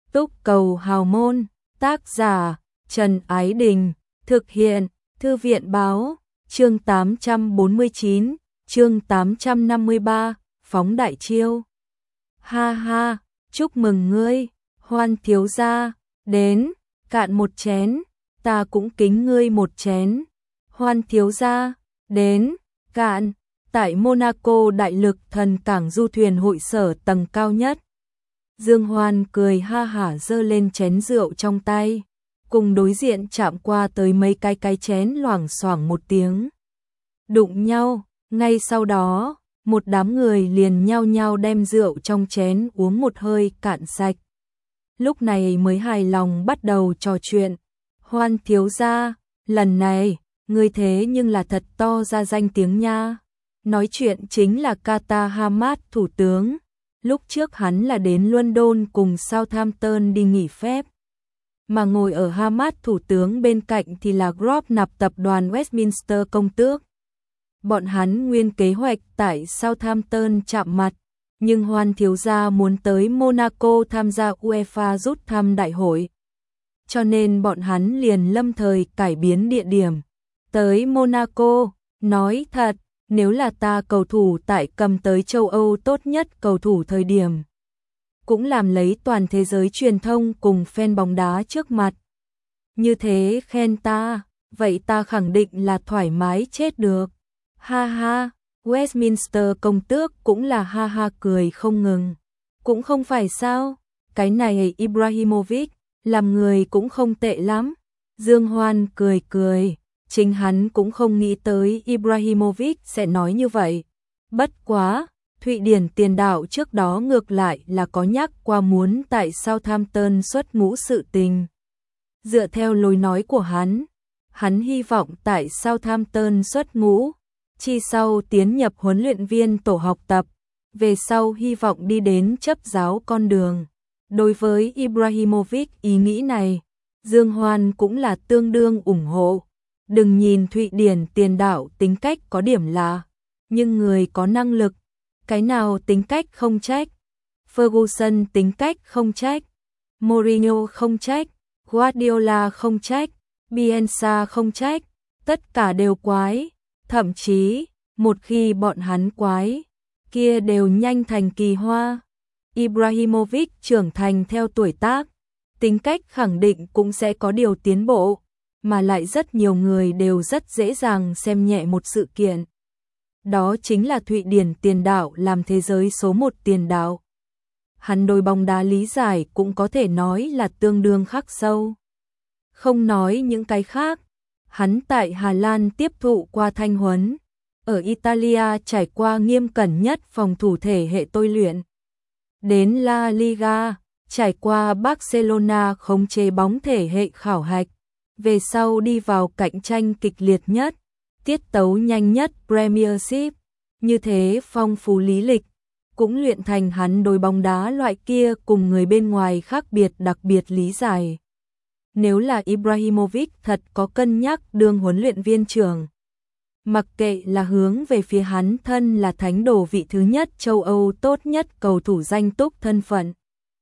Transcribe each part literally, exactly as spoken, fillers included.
Túc Cầu Hào Môn, tác giả Trần Ái Đình, thực hiện Thư viện Báo, chương tám trăm bốn mươi chín, chương tám trăm năm mươi ba, phóng đại chiêu. Ha ha, chúc mừng ngươi, Hoan thiếu gia, đến, cạn một chén, ta cũng kính ngươi một chén. Hoan thiếu gia, đến, cạn, tại Monaco đại lực thần cảng du thuyền hội sở tầng cao nhất. Dương Hoan cười ha hả giơ lên chén rượu trong tay, cùng đối diện chạm qua tới mấy cái cái chén loảng xoảng một tiếng. Đụng nhau, ngay sau đó, một đám người liền nhao nhao đem rượu trong chén uống một hơi cạn sạch. Lúc này mới hài lòng bắt đầu trò chuyện. Hoan thiếu gia, lần này, ngươi thế nhưng là thật to ra danh tiếng nha. Nói chuyện chính là Kata Hamad thủ tướng. Lúc trước hắn là đến London cùng Southampton đi nghỉ phép. Mà ngồi ở Hamad thủ tướng bên cạnh thì là Grosvenor tập đoàn Westminster công tước. Bọn hắn nguyên kế hoạch tại Southampton chạm mặt, nhưng Hoan thiếu gia muốn tới Monaco tham gia UEFA rút thăm đại hội. Cho nên bọn hắn liền lâm thời cải biến địa điểm. Tới Monaco, nói thật, nếu là ta cầu thủ tại cầm tới châu Âu tốt nhất cầu thủ thời điểm, cũng làm lấy toàn thế giới truyền thông cùng fan bóng đá trước mặt. Như thế khen ta, vậy ta khẳng định là thoải mái chết được. Ha ha, Westminster công tước cũng là ha ha cười không ngừng. Cũng không phải sao, cái này Ibrahimovic, làm người cũng không tệ lắm. Dương Hoan cười cười, chính hắn cũng không nghĩ tới Ibrahimovic sẽ nói như vậy. Bất quá, Thụy Điển tiền đạo trước đó ngược lại là có nhắc qua muốn tại Southampton xuất ngũ sự tình. Dựa theo lối nói của hắn, hắn hy vọng tại Southampton xuất ngũ, chi sau tiến nhập huấn luyện viên tổ học tập, về sau hy vọng đi đến chấp giáo con đường. Đối với Ibrahimovic ý nghĩ này, Dương Hoan cũng là tương đương ủng hộ. Đừng nhìn Thụy Điển tiền đạo tính cách có điểm lạ, nhưng người có năng lực, cái nào tính cách không trách. Ferguson tính cách không trách, Mourinho không trách, Guardiola không trách, Bielsa không trách, tất cả đều quái. Thậm chí, một khi bọn hắn quái, kia đều nhanh thành kỳ hoa. Ibrahimovic trưởng thành theo tuổi tác, tính cách khẳng định cũng sẽ có điều tiến bộ, mà lại rất nhiều người đều rất dễ dàng xem nhẹ một sự kiện. Đó chính là Thụy Điển tiền đạo làm thế giới số một tiền đạo. Hắn đối bóng đá lý giải cũng có thể nói là tương đương khắc sâu. Không nói những cái khác, hắn tại Hà Lan tiếp thụ qua thanh huấn, ở Italia trải qua nghiêm cẩn nhất phòng thủ thể hệ tôi luyện. Đến La Liga, trải qua Barcelona khống chế bóng thể hệ khảo hạch, về sau đi vào cạnh tranh kịch liệt nhất, tiết tấu nhanh nhất Premiership, như thế phong phú lý lịch, cũng luyện thành hắn đối bóng đá loại kia cùng người bên ngoài khác biệt đặc biệt lý giải. Nếu là Ibrahimovic thật có cân nhắc đương huấn luyện viên trưởng, mặc kệ là hướng về phía hắn thân là thánh đồ vị thứ nhất châu Âu tốt nhất cầu thủ danh túc thân phận,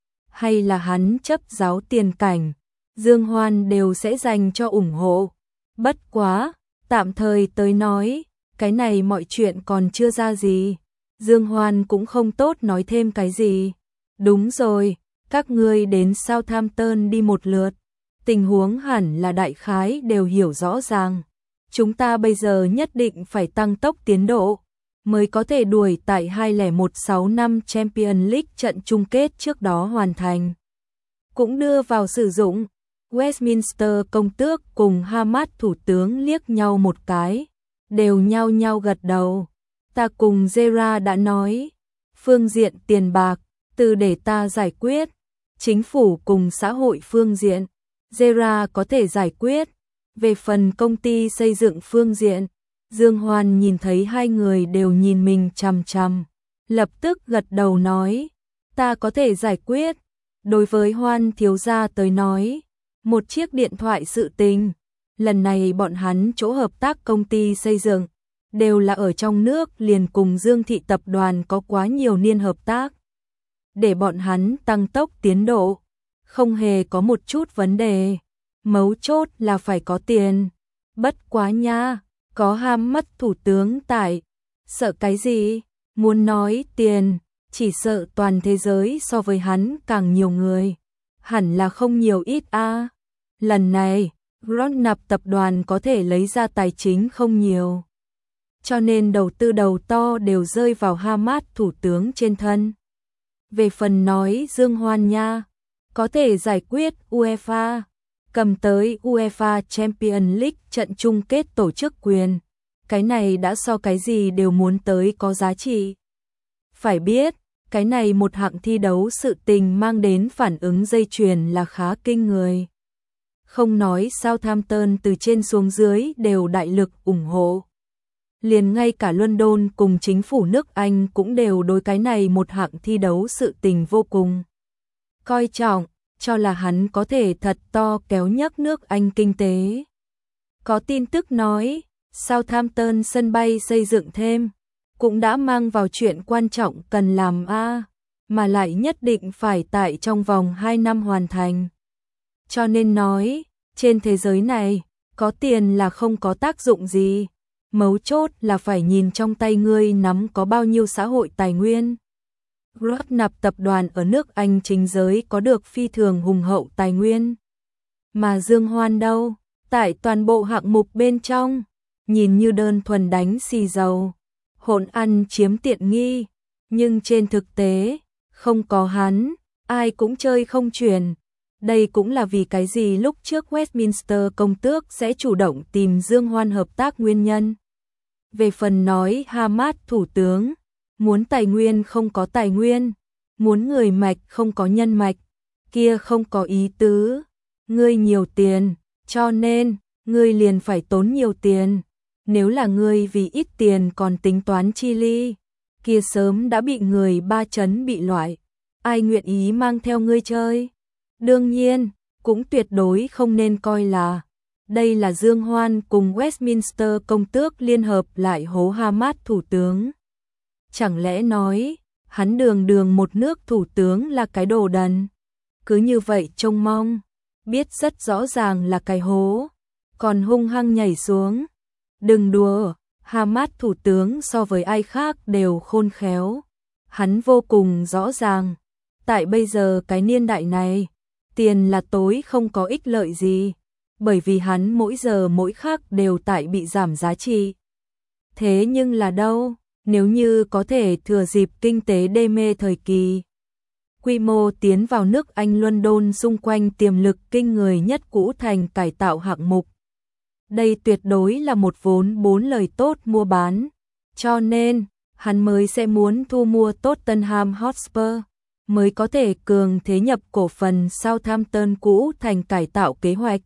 hay là hắn chấp giáo tiền cảnh, Dương Hoan đều sẽ dành cho ủng hộ. Bất quá, tạm thời tới nói, cái này mọi chuyện còn chưa ra gì. Dương Hoan cũng không tốt nói thêm cái gì. Đúng rồi, các ngươi đến Southampton đi một lượt. Tình huống hẳn là đại khái đều hiểu rõ ràng. Chúng ta bây giờ nhất định phải tăng tốc tiến độ, mới có thể đuổi tại hai không một sáu năm Champions League trận chung kết trước đó hoàn thành. Cũng đưa vào sử dụng. Westminster công tước cùng Hamad thủ tướng liếc nhau một cái, đều nhao nhao gật đầu. Ta cùng Zera đã nói, phương diện tiền bạc, từ để ta giải quyết, chính phủ cùng xã hội phương diện, Zera có thể giải quyết. Về phần công ty xây dựng phương diện, Dương Hoan nhìn thấy hai người đều nhìn mình chằm chằm, lập tức gật đầu nói, ta có thể giải quyết. Đối với Hoan thiếu gia tới nói, một chiếc điện thoại sự tình, lần này bọn hắn chỗ hợp tác công ty xây dựng, đều là ở trong nước liền cùng Dương Thị tập đoàn có quá nhiều niên hợp tác. Để bọn hắn tăng tốc tiến độ, không hề có một chút vấn đề. Mấu chốt là phải có tiền. Bất quá nha, có ham mất thủ tướng tại. Sợ cái gì? Muốn nói tiền, chỉ sợ toàn thế giới so với hắn càng nhiều người. Hẳn là không nhiều ít a. Lần này, Grognap tập đoàn có thể lấy ra tài chính không nhiều. Cho nên đầu tư đầu to đều rơi vào Hamad thủ tướng trên thân. Về phần nói Dương Hoan nha, có thể giải quyết UEFA, cầm tới UEFA Champions League trận chung kết tổ chức quyền. Cái này đã so cái gì đều muốn tới có giá trị. Phải biết, cái này một hạng thi đấu sự tình mang đến phản ứng dây chuyền là khá kinh người. Không nói Southampton từ trên xuống dưới đều đại lực ủng hộ. Liền ngay cả London cùng chính phủ nước Anh cũng đều đối cái này một hạng thi đấu sự tình vô cùng coi trọng, cho là hắn có thể thật to kéo nhấc nước Anh kinh tế. Có tin tức nói, Southampton sân bay xây dựng thêm, cũng đã mang vào chuyện quan trọng cần làm a, mà lại nhất định phải tại trong vòng hai năm hoàn thành. Cho nên nói, trên thế giới này, có tiền là không có tác dụng gì. Mấu chốt là phải nhìn trong tay ngươi nắm có bao nhiêu xã hội tài nguyên. Grognap tập đoàn ở nước Anh chính giới có được phi thường hùng hậu tài nguyên. Mà Dương Hoan đâu, tại toàn bộ hạng mục bên trong, nhìn như đơn thuần đánh xì dầu, hỗn ăn chiếm tiện nghi, nhưng trên thực tế, không có hắn, ai cũng chơi không chuyển. Đây cũng là vì cái gì lúc trước Westminster công tước sẽ chủ động tìm Dương Hoan hợp tác nguyên nhân. Về phần nói Hamad thủ tướng, muốn tài nguyên không có tài nguyên, muốn người mạch không có nhân mạch, kia không có ý tứ. Ngươi nhiều tiền, cho nên, ngươi liền phải tốn nhiều tiền. Nếu là ngươi vì ít tiền còn tính toán chi ly, kia sớm đã bị người ba chấn bị loại. Ai nguyện ý mang theo ngươi chơi? Đương nhiên, cũng tuyệt đối không nên coi là đây là Dương Hoan cùng Westminster công tước liên hợp lại hố Hamad thủ tướng. Chẳng lẽ nói, hắn đường đường một nước thủ tướng là cái đồ đần? Cứ như vậy trông mong, biết rất rõ ràng là cái hố, còn hung hăng nhảy xuống. Đừng đùa, Hamad thủ tướng so với ai khác đều khôn khéo. Hắn vô cùng rõ ràng, tại bây giờ cái niên đại này, tiền là tối không có ích lợi gì, bởi vì hắn mỗi giờ mỗi khắc đều tại bị giảm giá trị. Thế nhưng là đâu, nếu như có thể thừa dịp kinh tế đê mê thời kỳ, quy mô tiến vào nước Anh London xung quanh tiềm lực kinh người nhất cũ thành cải tạo hạng mục. Đây tuyệt đối là một vốn bốn lời tốt mua bán, cho nên hắn mới sẽ muốn thu mua Tottenham Hotspur, mới có thể cường thế nhập cổ phần Southampton cũ thành cải tạo kế hoạch.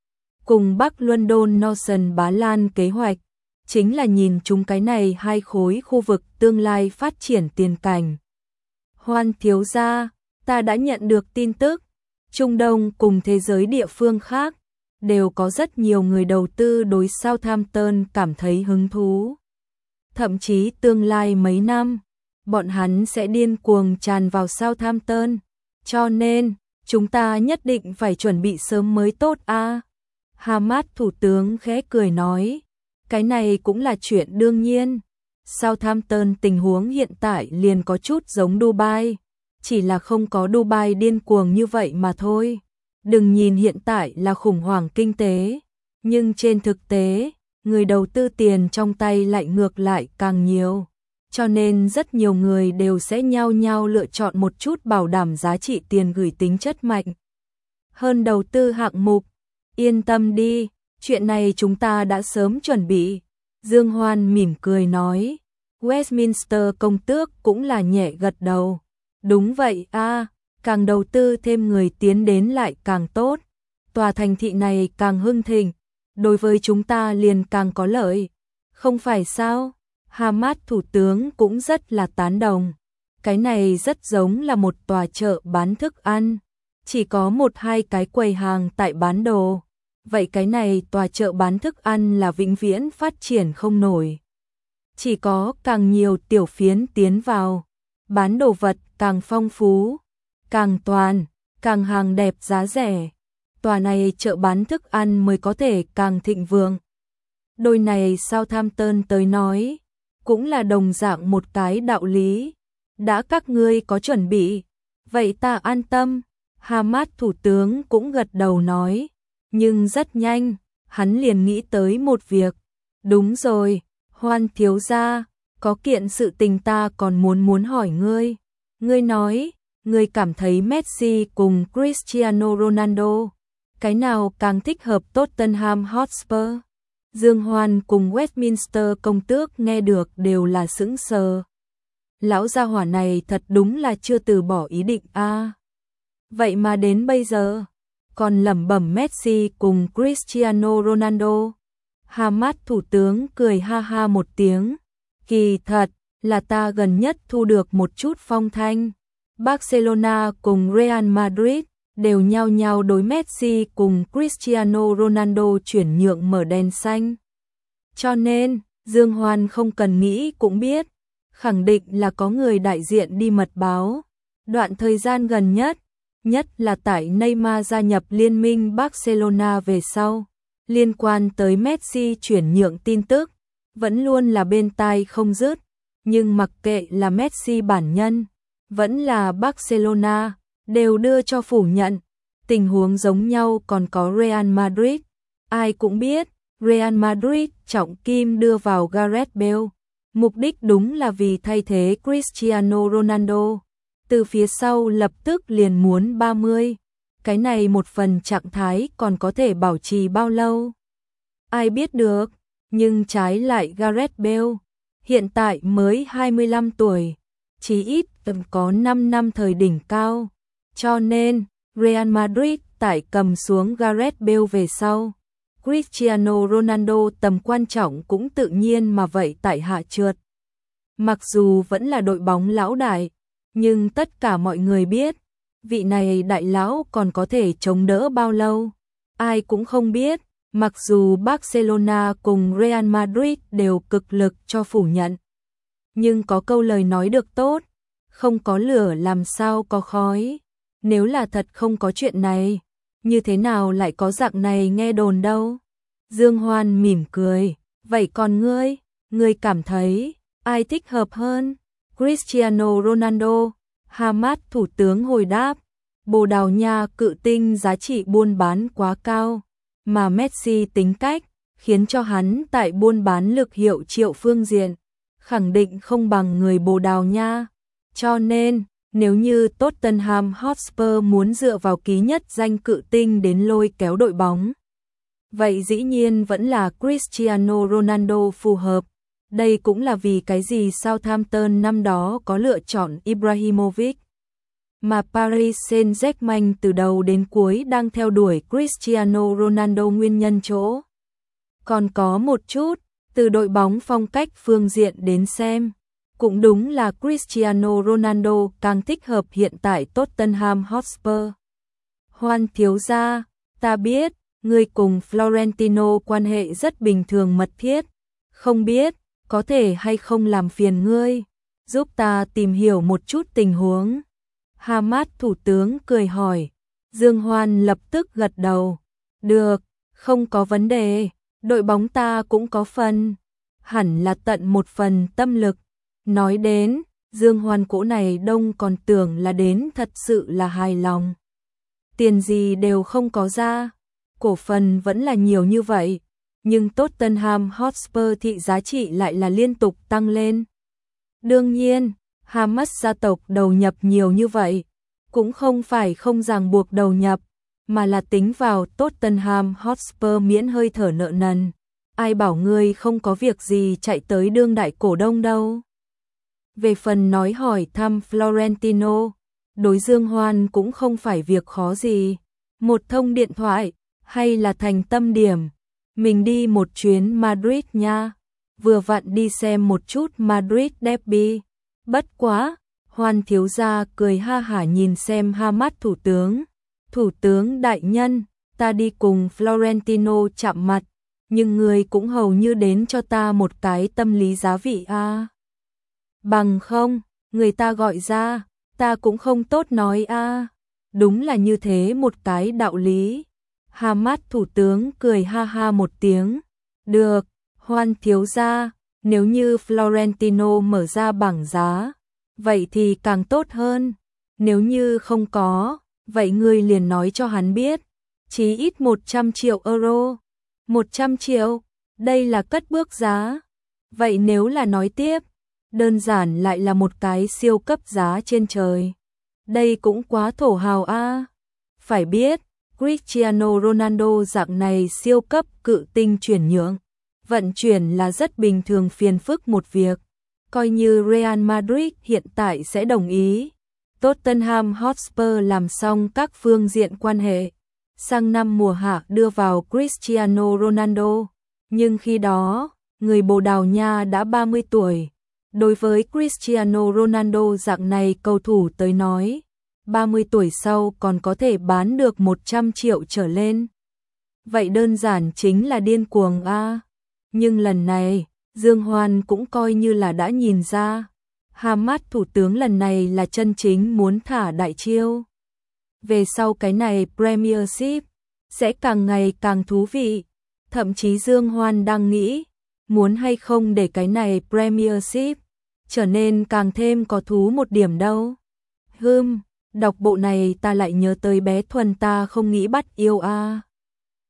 Cùng Bắc London Northern Bá Lan kế hoạch, chính là nhìn chúng cái này hai khối khu vực tương lai phát triển tiền cảnh. Hoan thiếu gia, ta đã nhận được tin tức, Trung Đông cùng thế giới địa phương khác, đều có rất nhiều người đầu tư đối Southampton cảm thấy hứng thú. Thậm chí tương lai mấy năm, bọn hắn sẽ điên cuồng tràn vào Southampton, cho nên, chúng ta nhất định phải chuẩn bị sớm mới tốt a. À. Hamad thủ tướng khẽ cười nói, cái này cũng là chuyện đương nhiên. Southampton tình huống hiện tại liền có chút giống Dubai, chỉ là không có Dubai điên cuồng như vậy mà thôi. Đừng nhìn hiện tại là khủng hoảng kinh tế, nhưng trên thực tế, người đầu tư tiền trong tay lại ngược lại càng nhiều. Cho nên rất nhiều người đều sẽ nhao nhao lựa chọn một chút bảo đảm giá trị tiền gửi tính chất mạnh hơn đầu tư hạng mục. Yên tâm đi, chuyện này chúng ta đã sớm chuẩn bị. Dương Hoan mỉm cười nói. Westminster công tước cũng là nhẹ gật đầu. Đúng vậy a, à, càng đầu tư thêm người tiến đến lại càng tốt. Tòa thành thị này càng hưng thịnh, đối với chúng ta liền càng có lợi. Không phải sao? Hamad thủ tướng cũng rất là tán đồng. Cái này rất giống là một tòa chợ bán thức ăn, chỉ có một hai cái quầy hàng tại bán đồ. Vậy cái này tòa chợ bán thức ăn là vĩnh viễn phát triển không nổi. Chỉ có càng nhiều tiểu phiến tiến vào, bán đồ vật càng phong phú, càng toàn, càng hàng đẹp giá rẻ. Tòa này chợ bán thức ăn mới có thể càng thịnh vượng. Đôi này Southampton tới nói, cũng là đồng dạng một cái đạo lý. Đã các ngươi có chuẩn bị, vậy ta an tâm. Hamad thủ tướng cũng gật đầu nói, nhưng rất nhanh, hắn liền nghĩ tới một việc. Đúng rồi, Hoan thiếu gia, có kiện sự tình ta còn muốn muốn hỏi ngươi. Ngươi nói, ngươi cảm thấy Messi cùng Cristiano Ronaldo, cái nào càng thích hợp Tottenham Hotspur? Dương Hoan cùng Westminster công tước nghe được đều là sững sờ. Lão gia hỏa này thật đúng là chưa từ bỏ ý định a. À, vậy mà đến bây giờ còn lẩm bẩm Messi cùng Cristiano Ronaldo. Hamad thủ tướng cười ha ha một tiếng, kỳ thật là ta gần nhất thu được một chút phong thanh. Barcelona cùng Real Madrid đều nhao nhao đối Messi cùng Cristiano Ronaldo chuyển nhượng mở đèn xanh. Cho nên, Dương Hoan không cần nghĩ cũng biết, khẳng định là có người đại diện đi mật báo. Đoạn thời gian gần nhất, nhất là tại Neymar gia nhập liên minh Barcelona về sau, liên quan tới Messi chuyển nhượng tin tức, vẫn luôn là bên tai không dứt, nhưng mặc kệ là Messi bản nhân, vẫn là Barcelona, đều đưa cho phủ nhận. Tình huống giống nhau còn có Real Madrid, ai cũng biết, Real Madrid trọng kim đưa vào Gareth Bale, mục đích đúng là vì thay thế Cristiano Ronaldo. Từ phía sau lập tức liền muốn ba mươi, cái này một phần trạng thái còn có thể bảo trì bao lâu? Ai biết được, nhưng trái lại Gareth Bale, hiện tại mới hai mươi lăm tuổi, chí ít tầm có năm năm thời đỉnh cao, cho nên Real Madrid tại cầm xuống Gareth Bale về sau, Cristiano Ronaldo tầm quan trọng cũng tự nhiên mà vậy tại hạ trượt. Mặc dù vẫn là đội bóng lão đại, nhưng tất cả mọi người biết, vị này đại lão còn có thể chống đỡ bao lâu, ai cũng không biết. Mặc dù Barcelona cùng Real Madrid đều cực lực cho phủ nhận, nhưng có câu lời nói được tốt, không có lửa làm sao có khói. Nếu là thật không có chuyện này, như thế nào lại có dạng này nghe đồn đâu? Dương Hoan mỉm cười, vậy còn ngươi, ngươi cảm thấy ai thích hợp hơn? Cristiano Ronaldo. Hamad thủ tướng hồi đáp, Bồ Đào Nha cự tinh giá trị buôn bán quá cao, mà Messi tính cách khiến cho hắn tại buôn bán lực hiệu triệu phương diện khẳng định không bằng người Bồ Đào Nha, cho nên nếu như Tottenham Hotspur muốn dựa vào ký nhất danh cự tinh đến lôi kéo đội bóng, vậy dĩ nhiên vẫn là Cristiano Ronaldo phù hợp. Đây cũng là vì cái gì Southampton năm đó có lựa chọn Ibrahimovic, mà Paris Saint-Germain từ đầu đến cuối đang theo đuổi Cristiano Ronaldo nguyên nhân chỗ. Còn có một chút, từ đội bóng phong cách phương diện đến xem, cũng đúng là Cristiano Ronaldo càng thích hợp hiện tại Tottenham Hotspur. Hoan thiếu gia, ta biết, ngươi cùng Florentino quan hệ rất bình thường mật thiết, không biết, có thể hay không làm phiền ngươi, giúp ta tìm hiểu một chút tình huống. Hamad thủ tướng cười hỏi, Dương Hoan lập tức gật đầu, được, không có vấn đề, đội bóng ta cũng có phần, hẳn là tận một phần tâm lực. Nói đến, Dương Hoan cỗ này đông còn tưởng là đến thật sự là hài lòng. Tiền gì đều không có ra, cổ phần vẫn là nhiều như vậy, nhưng Tottenham Hotspur thị giá trị lại là liên tục tăng lên. Đương nhiên, Hamad gia tộc đầu nhập nhiều như vậy, cũng không phải không ràng buộc đầu nhập, mà là tính vào Tottenham Hotspur miễn hơi thở nợ nần. Ai bảo ngươi không có việc gì chạy tới đương đại cổ đông đâu. Về phần nói hỏi thăm Florentino, đối Dương Hoan cũng không phải việc khó gì. Một thông điện thoại, hay là thành tâm điểm. Mình đi một chuyến Madrid nha, vừa vặn đi xem một chút Madrid derby. Bất quá, Hoan thiếu gia cười ha hả nhìn xem Hamad thủ tướng. Thủ tướng đại nhân, ta đi cùng Florentino chạm mặt, nhưng người cũng hầu như đến cho ta một cái tâm lý giá vị a. À. Bằng không, người ta gọi ra, ta cũng không tốt nói a. À. đúng là như thế một cái đạo lý. Hamas thủ tướng cười ha ha một tiếng, được, Hoan thiếu gia, nếu như Florentino mở ra bảng giá, vậy thì càng tốt hơn, nếu như không có, vậy ngươi liền nói cho hắn biết, chí ít một trăm triệu euro, một trăm triệu, đây là cất bước giá, vậy nếu là nói tiếp, đơn giản lại là một cái siêu cấp giá trên trời. Đây cũng quá thổ hào a. Phải biết, Cristiano Ronaldo dạng này siêu cấp cự tinh chuyển nhượng, vận chuyển là rất bình thường phiền phức một việc, coi như Real Madrid hiện tại sẽ đồng ý. Tottenham Hotspur làm xong các phương diện quan hệ, sang năm mùa hạ đưa vào Cristiano Ronaldo, nhưng khi đó, người Bồ Đào Nha đã ba mươi tuổi. Đối với Cristiano Ronaldo dạng này cầu thủ tới nói, ba mươi tuổi sau còn có thể bán được một trăm triệu trở lên. Vậy đơn giản chính là điên cuồng a. Nhưng lần này, Dương Hoan cũng coi như là đã nhìn ra, Hamas thủ tướng lần này là chân chính muốn thả đại chiêu. Về sau cái này Premiership sẽ càng ngày càng thú vị, thậm chí Dương Hoan đang nghĩ, muốn hay không để cái này Premiership trở nên càng thêm có thú một điểm đâu. Hừm, đọc bộ này ta lại nhớ tới bé Thuần ta không nghĩ bắt yêu a.